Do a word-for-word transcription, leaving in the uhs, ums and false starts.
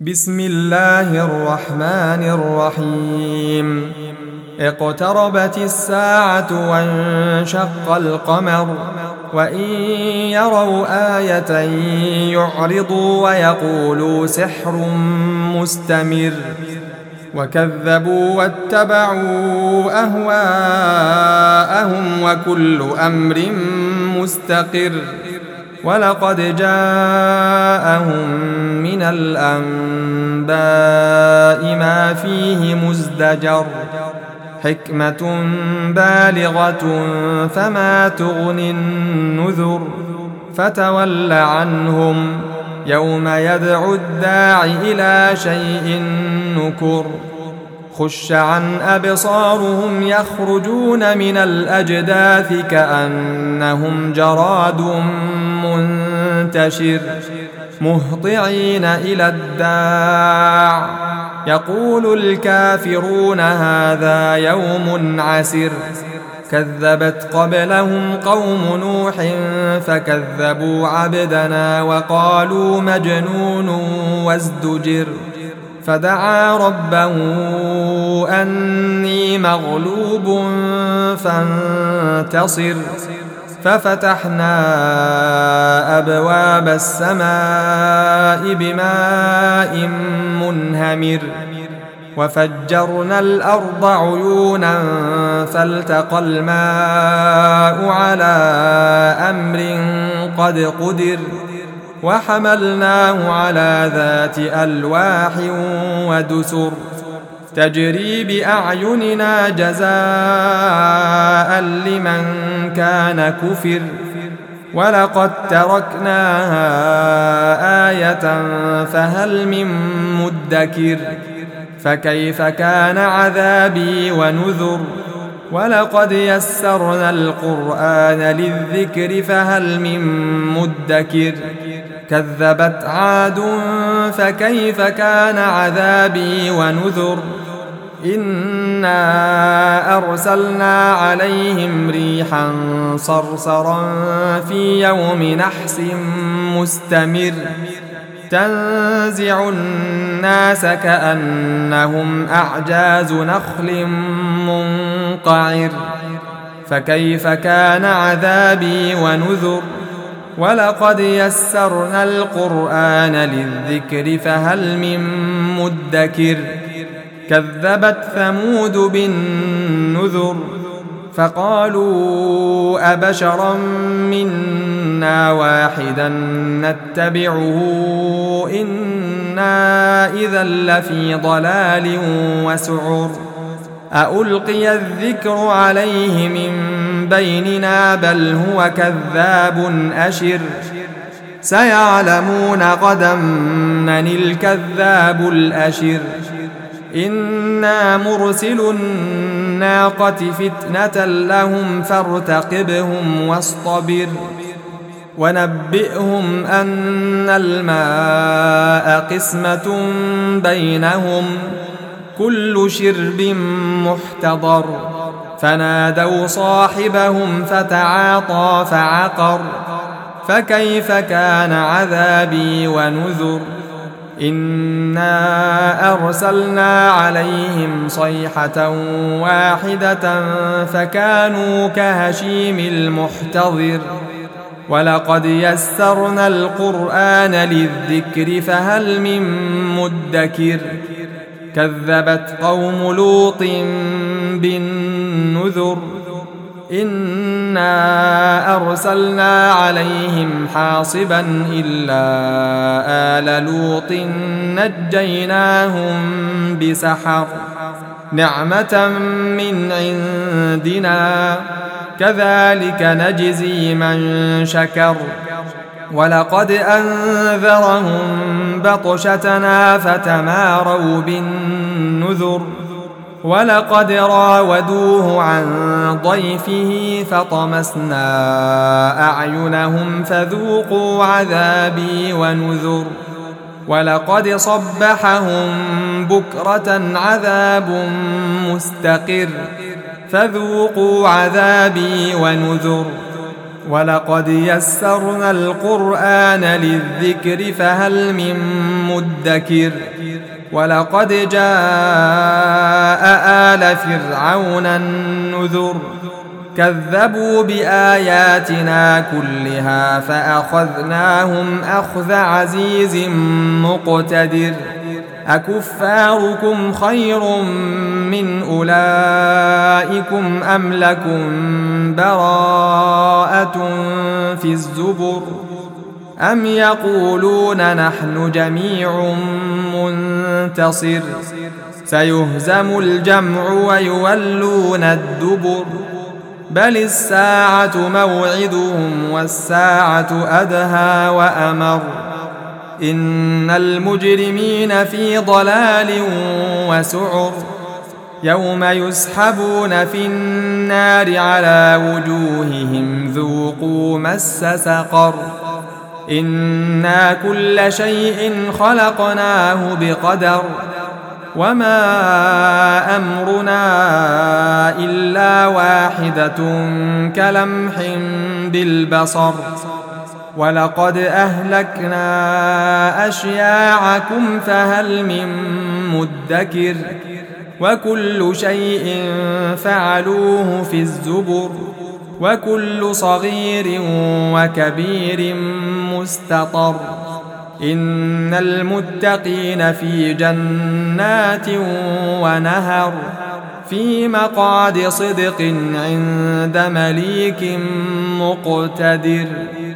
بسم الله الرحمن الرحيم اقتربت الساعة وانشق القمر وإن يروا آية يعرضوا ويقولوا سحر مستمر وكذبوا واتبعوا أهواءهم وكل أمر مستقر ولقد جاءهم من الأنباء ما فيه مزدجر حكمة بالغة فما تغني النذر فتول عنهم يوم يدعو الداع إلى شيء نكر خش عن أبصارهم يخرجون من الأجداث كأنهم جراد منتشر مهطعين إلى الداع يقول الكافرون هذا يوم عسر كذبت قبلهم قوم نوح فكذبوا عبدنا وقالوا مجنون وازدجر فدعا ربه أني مغلوب فانتصر ففتحنا أبواب السماء بماء منهمر وفجرنا الأرض عيونا فالتقى الماء على أمر قد قدر وحملناه على ذات ألواح ودسر تجري بأعيننا جزاء لمن كان كفر ولقد تركناها آية فهل من مدكر فكيف كان عذابي ونذر ولقد يسرنا القرآن للذكر فهل من مدكر كذبت عاد فكيف كان عذابي ونذر إنا أرسلنا عليهم ريحا صرصرا في يوم نحس مستمر تنزع الناس كأنهم أعجاز نخل منقعر فكيف كان عذابي ونذر ولقد يسرنا القرآن للذكر فهل من مدكر كذبت ثمود بالنذر فقالوا أبشرا منا واحدا نتبعه إنا إذا لفي ضلال وسعر أألقي الذكر عليه من بيننا بل هو كذاب أشر سيعلمون غدا من الكذاب الأشر إنا مرسل الناقة فتنة لهم فارتقبهم واصطبر ونبئهم أن الماء قسمة بينهم كل شرب محتضر فنادوا صاحبهم فتعاطى فعقر فكيف كان عذابي ونذر إنا أرسلنا عليهم صيحة واحدة فكانوا كهشيم المحتضر ولقد يسرنا القرآن للذكر فهل من مدكر كذبت قوم لوط بالنذر إنا أرسلنا عليهم حاصبا إلا آل لوط نجيناهم بسحر نعمة من عندنا كذلك نجزي من شكر ولقد أنذرهم بطشتنا فتماروا بالنذر ولقد راودوه عن ضيفه فطمسنا أعينهم فذوقوا عذابي ونذر ولقد صبحهم بكرة عذاب مستقر فذوقوا عذابي ونذر ولقد يسرنا القرآن للذكر فهل من مدكر ولقد جاء آل فرعون النذر كذبوا بآياتنا كلها فأخذناهم أخذ عزيز مقتدر أكفاركم خير من أولئكم أم لكم براءة في الزبر أم يقولون نحن جميع منتصر سيهزم الجمع ويولون الدبر بل الساعة موعدهم والساعة أدهى وأمر إن المجرمين في ضلال وسعر يوم يسحبون في النار على وجوههم ذوقوا مس سقر إنا كل شيء خلقناه بقدر وما أمرنا إلا واحدة كلمح بالبصر ولقد أهلكنا أشياعكم فهل من مدكر وكل شيء فعلوه في الزبر وكل صغير وكبير مستطر إن المتقين في جنات ونهر في مقعد صدق عند مليك مقتدر.